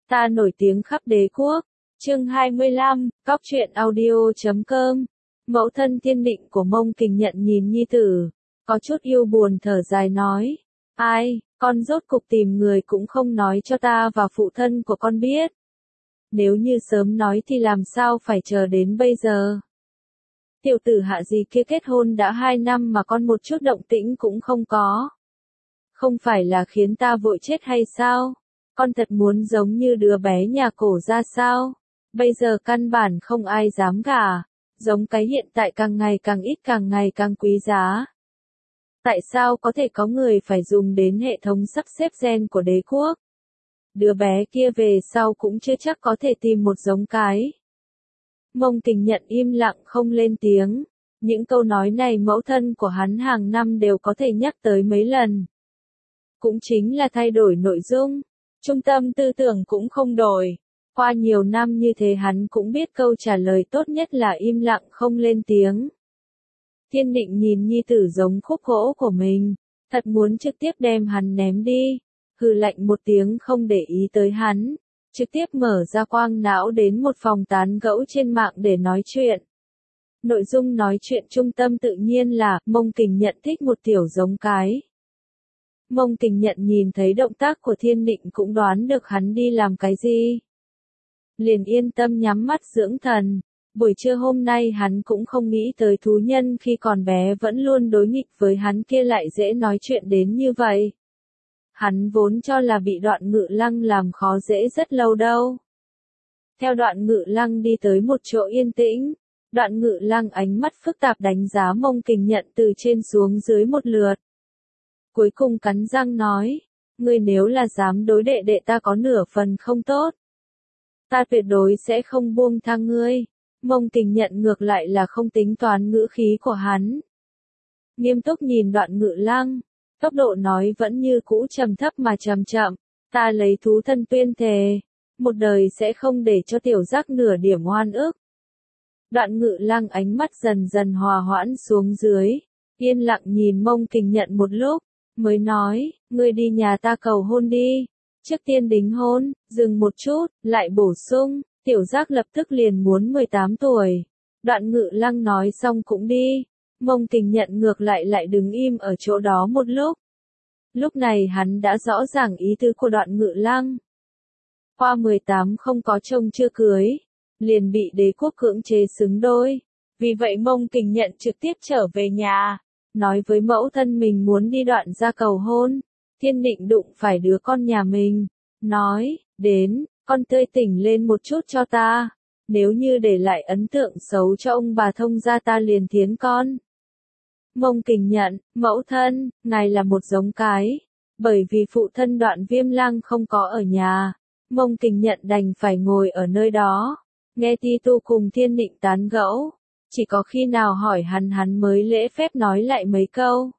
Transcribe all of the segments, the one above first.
Ta nổi tiếng khắp đế quốc. Chương 25, Cóc truyện audio.com. Mẫu thân Thiên Định của Mông Kình Nhận nhìn nhi tử, có chút yêu buồn thở dài nói, ai, con rốt cục tìm người cũng không nói cho ta và phụ thân của con biết. Nếu như sớm nói thì làm sao phải chờ đến bây giờ. Tiểu tử Hạ gì kia kết hôn đã 2 năm mà con một chút động tĩnh cũng không có. Không phải là khiến ta vội chết hay sao? Con thật muốn giống như đứa bé nhà cổ ra sao? Bây giờ căn bản không ai dám gả, giống cái hiện tại càng ngày càng ít càng ngày càng quý giá. Tại sao có thể có người phải dùng đến hệ thống sắp xếp gen của đế quốc? Đứa bé kia về sau cũng chưa chắc có thể tìm một giống cái. Mông Kình Nhận im lặng không lên tiếng. Những câu nói này mẫu thân của hắn hàng năm đều có thể nhắc tới mấy lần. Cũng chính là thay đổi nội dung. Trung tâm tư tưởng cũng không đổi. Qua nhiều năm như thế hắn cũng biết câu trả lời tốt nhất là im lặng không lên tiếng. Thiên Định nhìn nhi tử giống khúc gỗ của mình, thật muốn trực tiếp đem hắn ném đi, hừ lạnh một tiếng không để ý tới hắn, trực tiếp mở ra quang não đến một phòng tán gẫu trên mạng để nói chuyện. Nội dung nói chuyện trung tâm tự nhiên là Mông Kình Nhận thích một tiểu giống cái. Mông Kình Nhận nhìn thấy động tác của Thiên Định cũng đoán được hắn đi làm cái gì. Liền yên tâm nhắm mắt dưỡng thần. Buổi trưa hôm nay hắn cũng không nghĩ tới thú nhân khi còn bé vẫn luôn đối nghịch với hắn kia lại dễ nói chuyện đến như vậy. Hắn vốn cho là bị Đoạn Ngự Lăng làm khó dễ rất lâu đâu. Theo Đoạn Ngự Lăng đi tới một chỗ yên tĩnh, Đoạn Ngự Lăng ánh mắt phức tạp đánh giá Mông Kình Nhận từ trên xuống dưới một lượt. Cuối cùng cắn răng nói, ngươi nếu là dám đối đệ đệ ta có nửa phần không tốt, ta tuyệt đối sẽ không buông tha ngươi. Mông Kình Nhận ngược lại là không tính toán ngữ khí của hắn. Nghiêm túc nhìn Đoạn Ngự Lăng, tốc độ nói vẫn như cũ trầm thấp mà chậm chậm, ta lấy thú thân tuyên thề, một đời sẽ không để cho tiểu giác nửa điểm oan ức. Đoạn Ngự Lăng ánh mắt dần dần hòa hoãn xuống dưới, yên lặng nhìn Mông Kình Nhận một lúc, mới nói, ngươi đi nhà ta cầu hôn đi, trước tiên đính hôn, dừng một chút, lại bổ sung, tiểu giác lập tức liền muốn 18 tuổi. Đoạn Ngự Lăng nói xong cũng đi, Mông Kình Nhận ngược lại đứng im ở chỗ đó một lúc. Lúc này hắn đã rõ ràng ý tứ của Đoạn Ngự Lăng. Qua 18 không có chồng chưa cưới, liền bị đế quốc cưỡng chế xứng đôi. Vì vậy Mông Kình Nhận trực tiếp trở về nhà, nói với mẫu thân mình muốn đi Đoạn ra cầu hôn. Thiên Định đụng phải đứa con nhà mình, nói, đến, con tươi tỉnh lên một chút cho ta, nếu như để lại ấn tượng xấu cho ông bà Thông gia ta liền thiến con. Mông Kình Nhận, mẫu thân, ngài là một giống cái, bởi vì phụ thân Đoạn Viêm Lăng không có ở nhà, Mông Kình Nhận đành phải ngồi ở nơi đó, nghe Ti Tu cùng Thiên Định tán gẫu, chỉ có khi nào hỏi hắn mới lễ phép nói lại mấy câu.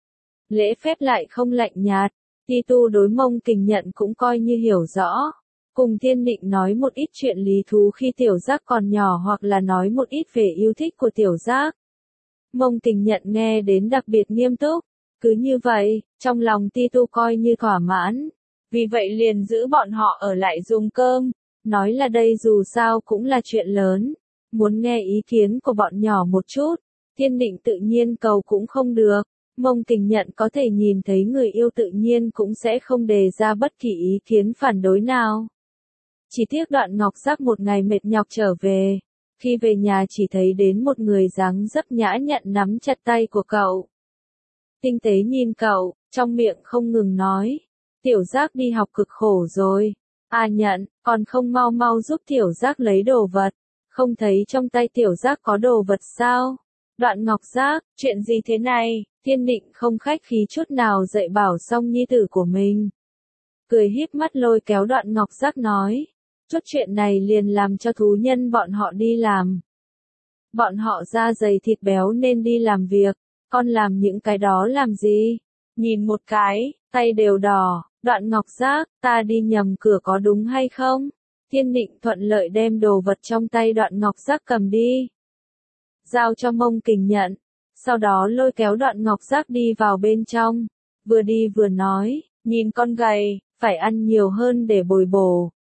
Lễ phép lại không lạnh nhạt, Ti Tu đối Mông Kình Nhận cũng coi như hiểu rõ. Cùng Thiên Định nói một ít chuyện lý thú khi tiểu giác còn nhỏ hoặc là nói một ít về yêu thích của tiểu giác. Mông Kình Nhận nghe đến đặc biệt nghiêm túc, cứ như vậy, trong lòng Ti Tu coi như thỏa mãn, vì vậy liền giữ bọn họ ở lại dùng cơm, nói là đây dù sao cũng là chuyện lớn, muốn nghe ý kiến của bọn nhỏ một chút. Thiên Định tự nhiên cầu cũng không được, Mông Kình Nhận có thể nhìn thấy người yêu tự nhiên cũng sẽ không đề ra bất kỳ ý kiến phản đối nào. Chỉ tiếc Đoạn Ngọc Giác một ngày mệt nhọc trở về, khi về nhà chỉ thấy đến một người dáng dấp nhã nhặn nắm chặt tay của cậu. Tinh tế nhìn cậu, trong miệng không ngừng nói, tiểu giác đi học cực khổ rồi, Nhận, còn không mau mau giúp tiểu giác lấy đồ vật, không thấy trong tay tiểu giác có đồ vật sao? Đoạn Ngọc Giác, chuyện gì thế này? Thiên Định không khách khí chút nào dạy bảo xong nhi tử của mình. Cười híp mắt lôi kéo Đoạn Ngọc Giác nói, chút chuyện này liền làm cho thú nhân bọn họ đi làm. Bọn họ da dày thịt béo nên đi làm việc, con làm những cái đó làm gì? Nhìn một cái, tay đều đỏ, Đoạn Ngọc Giác, ta đi nhầm cửa có đúng hay không? Thiên Định thuận lợi đem đồ vật trong tay Đoạn Ngọc Giác cầm đi, giao cho Mông Kình Nhận, sau đó lôi kéo Đoạn Ngọc Giác đi vào bên trong, vừa đi vừa nói, nhìn con gầy, phải ăn nhiều hơn để bồi bổ,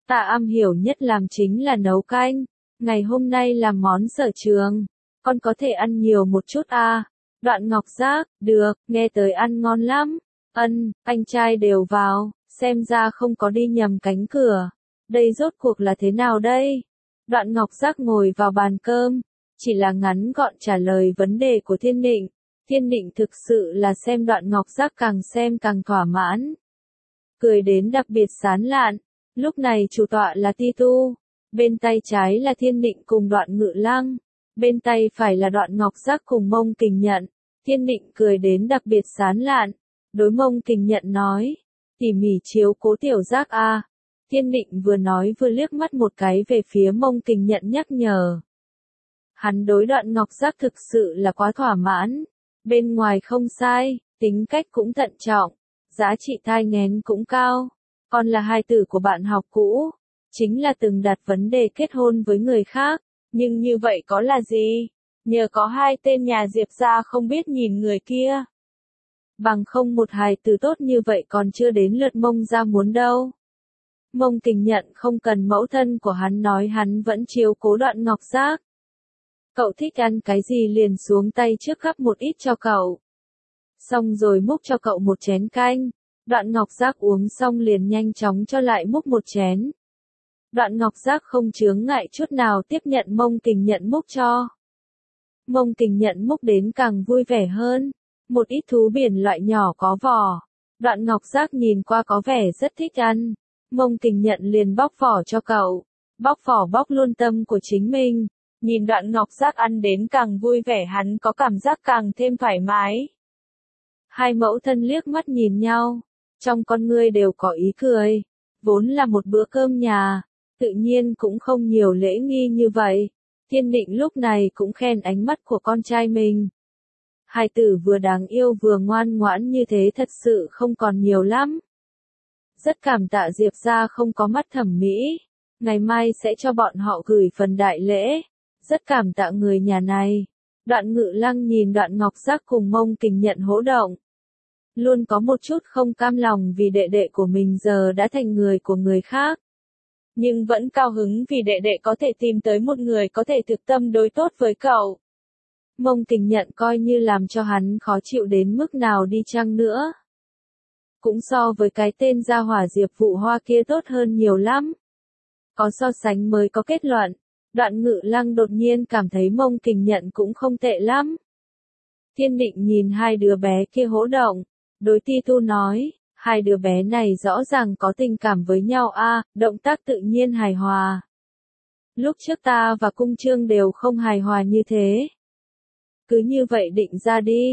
Ta am hiểu nhất làm chính là nấu canh. Ngày hôm nay làm món sở trường. Con có thể ăn nhiều một chút à? Đoạn Ngọc Giác, được, nghe tới ăn ngon lắm. Anh trai đều vào, xem ra không có đi nhầm cánh cửa. Đây rốt cuộc là thế nào đây? Đoạn Ngọc Giác ngồi vào bàn cơm, chỉ là ngắn gọn trả lời vấn đề của Thiên Định. Thiên Định thực sự là xem Đoạn Ngọc Giác càng xem càng thỏa mãn. Cười đến đặc biệt sán lạn. Lúc này chủ tọa là Ti Tu. Bên tay trái là Thiên Định cùng Đoạn Ngự Lăng. Bên tay phải là Đoạn Ngọc Giác cùng Mông Kình Nhận. Thiên Định cười đến đặc biệt sán lạn. Đối Mông Kình Nhận nói. Tỉ mỉ chiếu cố tiểu Giác a. Thiên Định vừa nói vừa liếc mắt một cái về phía Mông Kình Nhận nhắc nhở. Hắn đối Đoạn Ngọc Giác thực sự là quá thỏa mãn. Bên ngoài không sai, tính cách cũng thận trọng, giá trị thai nghén cũng cao. Còn là hài tử của bạn học cũ, chính là từng đặt vấn đề kết hôn với người khác. Nhưng như vậy có là gì? Nhờ có hai tên nhà Diệp gia không biết nhìn người kia. Bằng không một hài tử tốt như vậy còn chưa đến lượt Mông gia muốn đâu. Mông Kình Nhận không cần mẫu thân của hắn nói hắn vẫn chiếu cố Đoạn Ngọc Giác. Cậu thích ăn cái gì liền xuống tay trước gắp một ít cho cậu. Xong rồi múc cho cậu một chén canh. Đoạn Ngọc Giác uống xong liền nhanh chóng cho lại múc một chén. Đoạn Ngọc Giác không chướng ngại chút nào tiếp nhận Mông Kình Nhận múc cho. Mông Kình Nhận múc đến càng vui vẻ hơn. Một ít thú biển loại nhỏ có vỏ. Đoạn Ngọc Giác nhìn qua có vẻ rất thích ăn. Mông Kình Nhận liền bóc vỏ cho cậu. Bóc vỏ bóc luôn tâm của chính mình. Nhìn Đoạn Ngọc Giác ăn đến càng vui vẻ hắn có cảm giác càng thêm thoải mái. Hai mẫu thân liếc mắt nhìn nhau. Trong con ngươi đều có ý cười. Vốn là một bữa cơm nhà. Tự nhiên cũng không nhiều lễ nghi như vậy. Thiên Định lúc này cũng khen ánh mắt của con trai mình. Hai tử vừa đáng yêu vừa ngoan ngoãn như thế thật sự không còn nhiều lắm. Rất cảm tạ Diệp gia không có mắt thẩm mỹ. Ngày mai sẽ cho bọn họ gửi phần đại lễ. Rất cảm tạ người nhà này. Đoạn Ngự Lăng nhìn Đoạn Ngọc Giác cùng Mông Kình Nhận hỗ động. Luôn có một chút không cam lòng vì đệ đệ của mình giờ đã thành người của người khác. Nhưng vẫn cao hứng vì đệ đệ có thể tìm tới một người có thể thực tâm đối tốt với cậu. Mông Kình Nhận coi như làm cho hắn khó chịu đến mức nào đi chăng nữa. Cũng so với cái tên gia hỏa Diệp Vụ Hoa kia tốt hơn nhiều lắm. Có so sánh mới có kết luận. Đoạn Ngự Lăng đột nhiên cảm thấy Mông Kình Nhận cũng không tệ lắm. Thiên Định nhìn hai đứa bé kia hỗ động. Đối Ti Tu nói, hai đứa bé này rõ ràng có tình cảm với nhau a, động tác tự nhiên hài hòa. Lúc trước ta và Cung Trương đều không hài hòa như thế. Cứ như vậy định ra đi.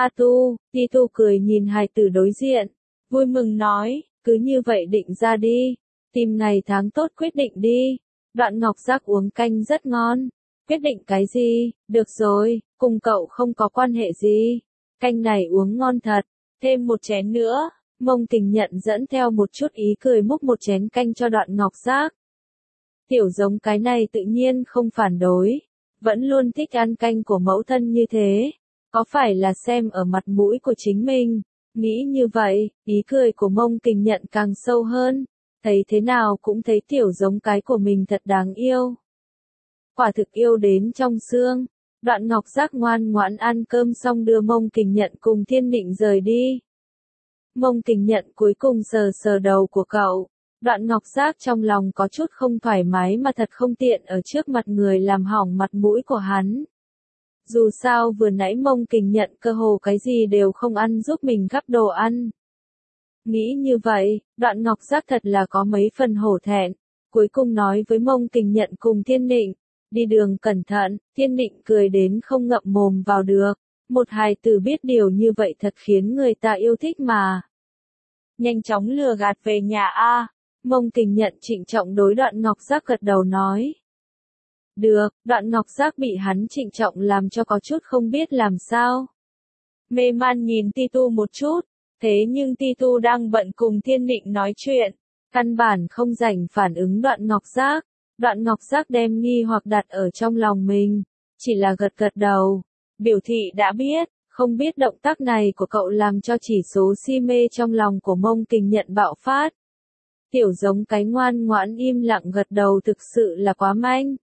Ti Tu cười nhìn hài tử đối diện. Vui mừng nói, cứ như vậy định ra đi. Tìm ngày tháng tốt quyết định đi. Đoạn Ngọc Giác uống canh rất ngon. Quyết định cái gì? Được rồi, cùng cậu không có quan hệ gì. Canh này uống ngon thật. Thêm một chén nữa. Mông Kình Nhận dẫn theo một chút ý cười múc một chén canh cho Đoạn Ngọc Giác. Tiểu giống cái này tự nhiên không phản đối. Vẫn luôn thích ăn canh của mẫu thân như thế. Có phải là xem ở mặt mũi của chính mình? Nghĩ như vậy, ý cười của Mông Kình Nhận càng sâu hơn. Thấy thế nào cũng thấy tiểu giống cái của mình thật đáng yêu. Quả thực yêu đến trong xương. Đoạn Ngọc Giác ngoan ngoãn ăn cơm xong đưa Mông Kình Nhận cùng Thiên Định rời đi. Mông Kình Nhận cuối cùng sờ sờ đầu của cậu. Đoạn Ngọc Giác trong lòng có chút không thoải mái mà thật không tiện ở trước mặt người làm hỏng mặt mũi của hắn. Dù sao vừa nãy Mông Kình Nhận cơ hồ cái gì đều không ăn giúp mình gắp đồ ăn. Nghĩ như vậy, Đoạn Ngọc Giác thật là có mấy phần hổ thẹn. Cuối cùng nói với Mông Kình Nhận cùng Thiên Định. Đi đường cẩn thận, Thiên Định cười đến không ngậm mồm vào được. Một hài tử biết điều như vậy thật khiến người ta yêu thích mà. Nhanh chóng lừa gạt về nhà a. Mông Kình Nhận trịnh trọng đối Đoạn Ngọc Giác gật đầu nói. Được, Đoạn Ngọc Giác bị hắn trịnh trọng làm cho có chút không biết làm sao. Mê man nhìn Ti Tu một chút, thế nhưng Ti Tu đang bận cùng Thiên Định nói chuyện, căn bản không rảnh phản ứng Đoạn Ngọc Giác. Đoạn Ngọc Giác đem nghi hoặc đặt ở trong lòng mình, chỉ là gật gật đầu, biểu thị đã biết, không biết động tác này của cậu làm cho chỉ số si mê trong lòng của Mông Kình Nhận bạo phát. Tiểu giống cái ngoan ngoãn im lặng gật đầu, thực sự là quá manh.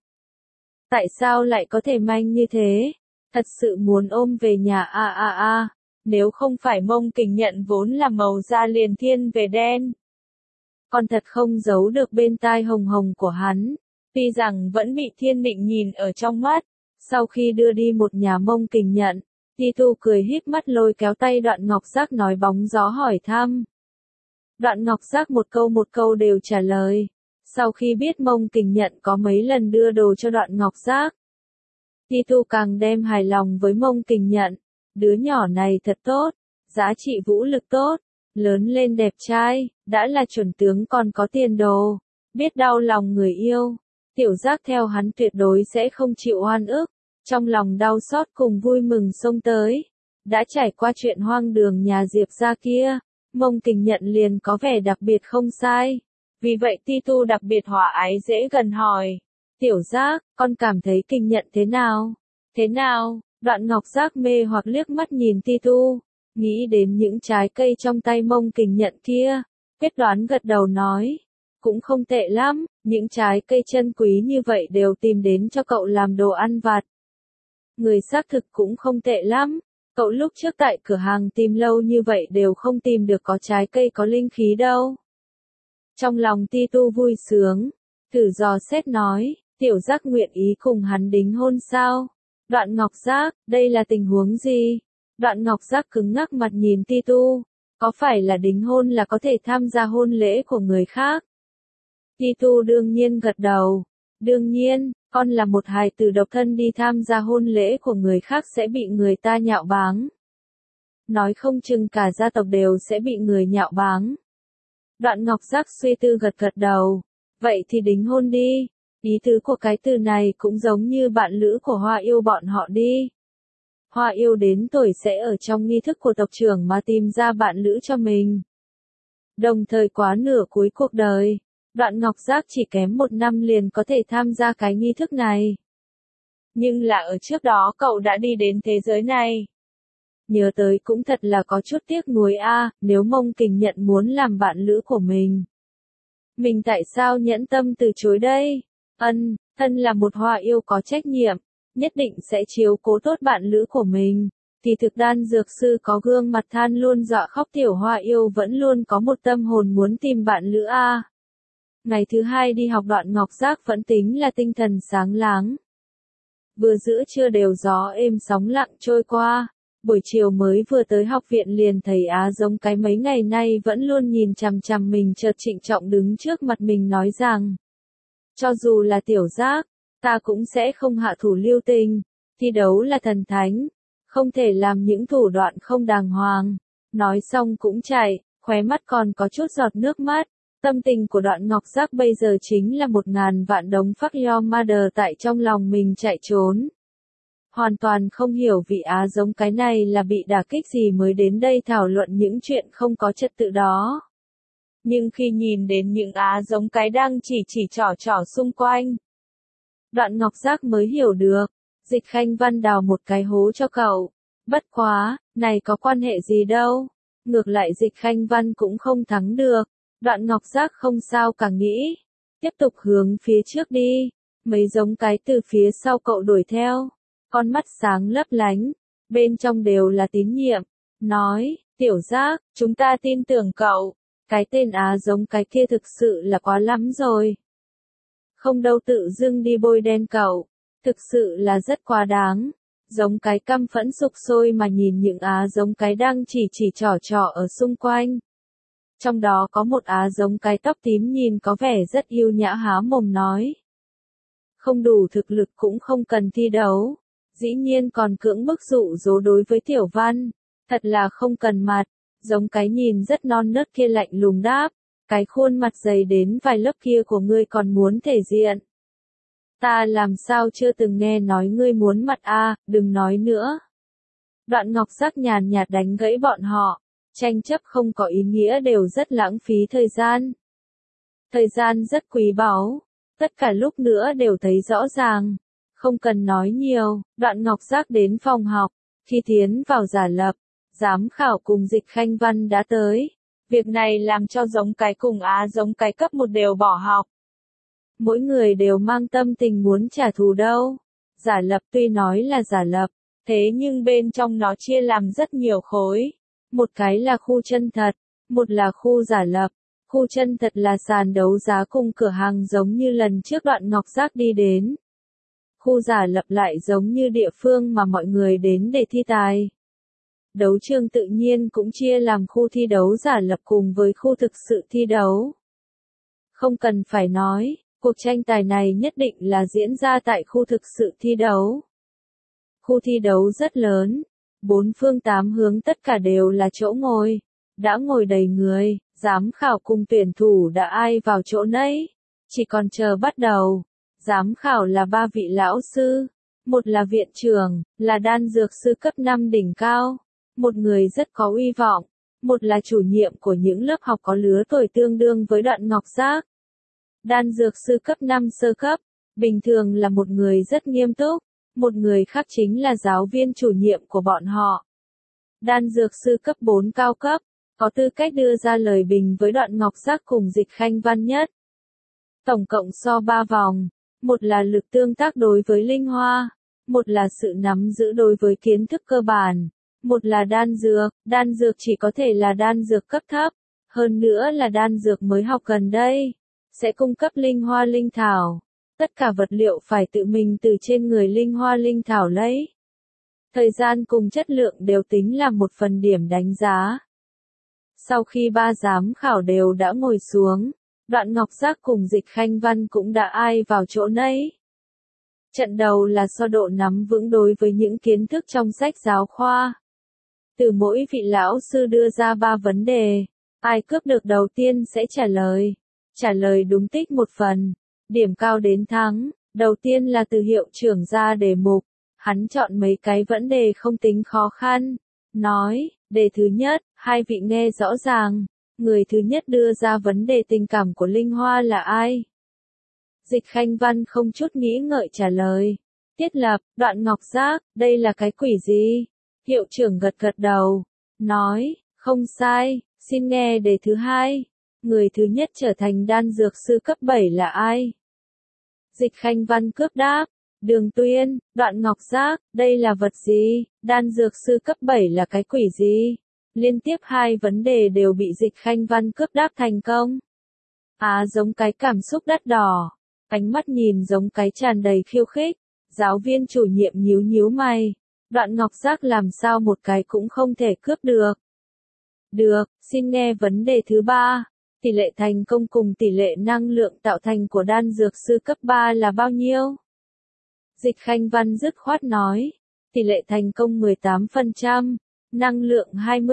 Tại sao lại có thể manh như thế? Thật sự muốn ôm về nhà a. Nếu không phải Mông Kình Nhận vốn là màu da liền thiên về đen. Còn thật không giấu được bên tai hồng hồng của hắn. Tuy rằng vẫn bị Thiên Định nhìn ở trong mắt. Sau khi đưa đi một nhà Mông Kình Nhận, Ti Tu cười híp mắt lôi kéo tay Đoạn Ngọc Giác nói bóng gió hỏi thăm. Đoạn Ngọc Giác một câu đều trả lời. Sau khi biết Mông Kình Nhận có mấy lần đưa đồ cho Đoạn Ngọc Giác, Ti Tu càng đem hài lòng với Mông Kình Nhận. Đứa nhỏ này thật tốt, giá trị vũ lực tốt, lớn lên đẹp trai, đã là chuẩn tướng còn có tiền đồ, biết đau lòng người yêu. Tiểu Giác theo hắn tuyệt đối sẽ không chịu oan ức, trong lòng đau xót cùng vui mừng xông tới. Đã trải qua chuyện hoang đường nhà Diệp gia kia, Mông Kình Nhận liền có vẻ đặc biệt không sai. Vì vậy Ti Tu đặc biệt hòa ái dễ gần hỏi. Tiểu Giác, con cảm thấy Kình Nhận thế nào? Thế nào? Đoạn Ngọc Giác mê hoặc liếc mắt nhìn Ti Tu, nghĩ đến những trái cây trong tay Mông Kình Nhận kia, quyết đoán gật đầu nói. Cũng không tệ lắm, những trái cây chân quý như vậy đều tìm đến cho cậu làm đồ ăn vặt. Người xác thực cũng không tệ lắm, cậu lúc trước tại cửa hàng tìm lâu như vậy đều không tìm được có trái cây có linh khí đâu. Trong lòng Ti Tu vui sướng, thử dò xét nói, Tiểu Giác nguyện ý cùng hắn đính hôn sao? Đoạn Ngọc Giác, đây là tình huống gì? Đoạn Ngọc Giác cứng ngắc mặt nhìn Ti Tu, có phải là đính hôn là có thể tham gia hôn lễ của người khác? Ti Tu đương nhiên gật đầu, đương nhiên, con là một hài tử độc thân đi tham gia hôn lễ của người khác sẽ bị người ta nhạo báng. Nói không chừng cả gia tộc đều sẽ bị người nhạo báng. Đoạn Ngọc Giác suy tư gật đầu, vậy thì đính hôn đi. Ý tứ của cái từ này cũng giống như bạn lữ của Hoa Yêu bọn họ đi. Hoa Yêu đến tuổi sẽ ở trong nghi thức của tộc trưởng mà tìm ra bạn lữ cho mình. Đồng thời quá nửa cuối cuộc đời, Đoạn Ngọc Giác chỉ kém 1 năm liền có thể tham gia cái nghi thức này. Nhưng là ở trước đó cậu đã đi đến thế giới này. Nhớ tới cũng thật là có chút tiếc nuối a, nếu Mông Kình Nhận muốn làm bạn lữ của mình tại sao nhẫn tâm từ chối đây? Thân là một Hoa Yêu có trách nhiệm, nhất định sẽ chiếu cố tốt bạn lữ của mình. Thì thực đan dược sư có gương mặt than luôn dọa khóc tiểu Hoa Yêu vẫn luôn có một tâm hồn muốn tìm bạn lữ a. Ngày thứ 2 đi học Đoạn Ngọc Giác vẫn tính là tinh thần sáng láng. Vừa giữa trưa đều gió êm sóng lặng trôi qua, buổi chiều mới vừa tới học viện liền thấy Á Giống Cái mấy ngày nay vẫn luôn nhìn chằm chằm mình chợt trịnh trọng đứng trước mặt mình nói rằng. Cho dù là Tiểu Giác, ta cũng sẽ không hạ thủ lưu tình, thi đấu là thần thánh, không thể làm những thủ đoạn không đàng hoàng. Nói xong cũng chạy, khóe mắt còn có chút giọt nước mắt. Tâm tình của Đoạn Ngọc Giác bây giờ chính là 1000 vạn đống fuck your mother tại trong lòng mình chạy trốn. Hoàn toàn không hiểu vị Á Giống Cái này là bị đả kích gì mới đến đây thảo luận những chuyện không có trật tự đó. Nhưng khi nhìn đến những Á Giống Cái đang chỉ trỏ xung quanh, Đoạn Ngọc Giác mới hiểu được, Dịch Khanh Văn đào một cái hố cho cậu. Bất quá, này có quan hệ gì đâu. Ngược lại Dịch Khanh Văn cũng không thắng được. Đoạn Ngọc Giác không sao cả nghĩ. Tiếp tục hướng phía trước đi. Mấy giống cái từ phía sau cậu đuổi theo. Con mắt sáng lấp lánh. Bên trong đều là tín nhiệm. Nói, Tiểu Giác, chúng ta tin tưởng cậu. Cái tên Á Giống Cái kia thực sự là quá lắm rồi. Không đâu tự dưng đi bôi đen cậu. Thực sự là rất quá đáng. Giống Cái căm phẫn sục sôi mà nhìn những Á Giống Cái đang chỉ trỏ ở xung quanh. Trong đó có một Á Giống Cái tóc tím nhìn có vẻ rất yêu nhã há mồm nói. Không đủ thực lực cũng không cần thi đấu. Dĩ nhiên còn cưỡng bức dụ dỗ đối với Tiểu Văn. Thật là không cần mặt. Giống Cái nhìn rất non nớt kia lạnh lùng đáp. Cái khuôn mặt dày đến vài lớp kia của ngươi còn muốn thể diện. Ta làm sao chưa từng nghe nói ngươi muốn mặt a, đừng nói nữa. Đoạn Ngọc Giác nhàn nhạt đánh gãy bọn họ. Tranh chấp không có ý nghĩa đều rất lãng phí thời gian. Thời gian rất quý báu. Tất cả lúc nữa đều thấy rõ ràng. Không cần nói nhiều, Đoạn Ngọc Giác đến phòng học. Khi tiến vào giả lập, giám khảo cùng Dịch Khanh Văn đã tới. Việc này làm cho giống cái cùng giống cái cấp 1 đều bỏ học. Mỗi người đều mang tâm tình muốn trả thù đâu. Giả lập tuy nói là giả lập, thế nhưng bên trong nó chia làm rất nhiều khối. Một cái là khu chân thật, một là khu giả lập. Khu chân thật là sàn đấu giá cùng cửa hàng giống như lần trước Đoạn Ngọc Giác đi đến. Khu giả lập lại giống như địa phương mà mọi người đến để thi tài. Đấu trường tự nhiên cũng chia làm khu thi đấu giả lập cùng với khu thực sự thi đấu. Không cần phải nói, cuộc tranh tài này nhất định là diễn ra tại khu thực sự thi đấu. Khu thi đấu rất lớn, 4 phương 8 hướng tất cả đều là chỗ ngồi, đã ngồi đầy người, giám khảo cùng tuyển thủ đã ai vào chỗ nấy, chỉ còn chờ bắt đầu. Giám khảo là 3 vị lão sư, một là viện trưởng, là đan dược sư cấp 5 đỉnh cao, một người rất có uy vọng, một là chủ nhiệm của những lớp học có lứa tuổi tương đương với Đoạn Ngọc Giác. Đan dược sư cấp 5 sơ cấp, bình thường là một người rất nghiêm túc, một người khác chính là giáo viên chủ nhiệm của bọn họ. Đan dược sư cấp 4 cao cấp, có tư cách đưa ra lời bình với Đoạn Ngọc Giác cùng Dịch Khanh Văn Nhất. Tổng cộng so 3 vòng, một là lực tương tác đối với linh hoa, một là sự nắm giữ đối với kiến thức cơ bản, một là đan dược chỉ có thể là đan dược cấp thấp, hơn nữa là đan dược mới học gần đây, sẽ cung cấp linh hoa linh thảo, tất cả vật liệu phải tự mình từ trên người linh hoa linh thảo lấy. Thời gian cùng chất lượng đều tính là một phần điểm đánh giá. Sau khi 3 giám khảo đều đã ngồi xuống, Đoạn Ngọc Giác cùng Dịch Khanh Văn cũng đã ai vào chỗ nấy. Trận đầu là so độ nắm vững đối với những kiến thức trong sách giáo khoa. Từ mỗi vị lão sư đưa ra 3 vấn đề, ai cướp được đầu tiên sẽ trả lời đúng tích 1 phần, điểm cao đến thắng. Đầu tiên là từ hiệu trưởng ra đề mục, hắn chọn mấy cái vấn đề không tính khó khăn, nói, đề thứ nhất, 2 vị nghe rõ ràng. Người thứ nhất đưa ra vấn đề tình cảm của Linh Hoa là ai? Dịch Khanh Văn không chút nghĩ ngợi trả lời. Thiết lập, Đoạn Ngọc Giác, đây là cái quỷ gì? Hiệu trưởng gật gật đầu, nói, không sai, xin nghe đề thứ 2. Người thứ nhất trở thành đan dược sư cấp 7 là ai? Dịch Khanh Văn cướp đáp, Đường Tuyên. Đoạn Ngọc Giác, đây là vật gì? Đan dược sư cấp 7 là cái quỷ gì? Liên tiếp 2 vấn đề đều bị Dịch Khanh Văn cướp đáp thành công. Giống cái cảm xúc đắt đỏ, ánh mắt nhìn giống cái tràn đầy khiêu khích, giáo viên chủ nhiệm nhíu nhíu mày, Đoạn Ngọc Giác làm sao một cái cũng không thể cướp được. Được, xin nghe vấn đề thứ 3, tỷ lệ thành công cùng tỷ lệ năng lượng tạo thành của đan dược sư cấp 3 là bao nhiêu? Dịch Khanh Văn dứt khoát nói, tỷ lệ thành công 18%. Năng lượng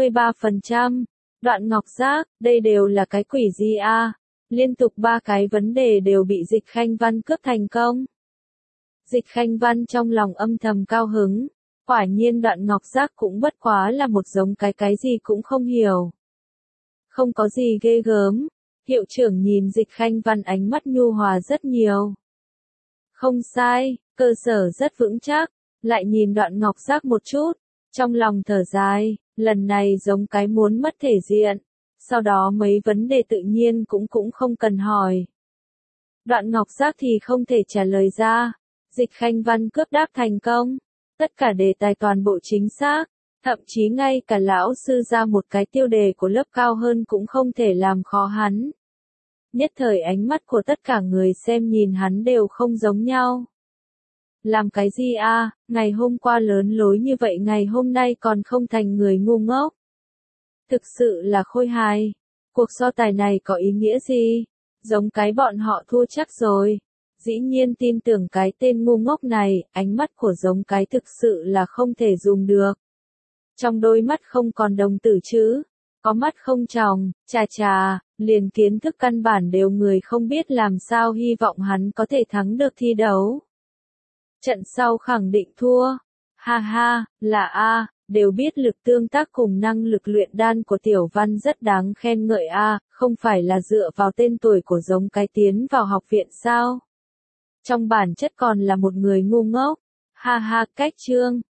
23%. Đoạn Ngọc Giác, đây đều là cái quỷ gì a? Liên tục 3 cái vấn đề đều bị Dịch Khanh Văn cướp thành công. Dịch Khanh Văn trong lòng âm thầm cao hứng, quả nhiên Đoạn Ngọc Giác cũng bất quá là một giống cái gì cũng không hiểu. Không có gì ghê gớm, hiệu trưởng nhìn Dịch Khanh Văn ánh mắt nhu hòa rất nhiều. Không sai, cơ sở rất vững chắc, lại nhìn Đoạn Ngọc Giác một chút. Trong lòng thở dài, lần này giống cái muốn mất thể diện, sau đó mấy vấn đề tự nhiên cũng không cần hỏi. Đoạn Ngọc Giác thì không thể trả lời ra, Dịch Khanh Văn cướp đáp thành công, tất cả đề tài toàn bộ chính xác, thậm chí ngay cả lão sư ra một cái tiêu đề của lớp cao hơn cũng không thể làm khó hắn. Nhất thời ánh mắt của tất cả người xem nhìn hắn đều không giống nhau. Làm cái gì ngày hôm qua lớn lối như vậy ngày hôm nay còn không thành người ngu ngốc. Thực sự là khôi hài. Cuộc so tài này có ý nghĩa gì? Giống cái bọn họ thua chắc rồi. Dĩ nhiên tin tưởng cái tên ngu ngốc này, ánh mắt của giống cái thực sự là không thể dùng được. Trong đôi mắt không còn đồng tử chứ. Có mắt không tròng, chà, liền kiến thức căn bản đều người không biết làm sao hy vọng hắn có thể thắng được thi đấu. Trận sau khẳng định thua. Ha, là đều biết lực tương tác cùng năng lực luyện đan của Tiểu Văn rất đáng khen ngợi không phải là dựa vào tên tuổi của giống cái tiến vào học viện sao? Trong bản chất còn là một người ngu ngốc. Ha, cách chương.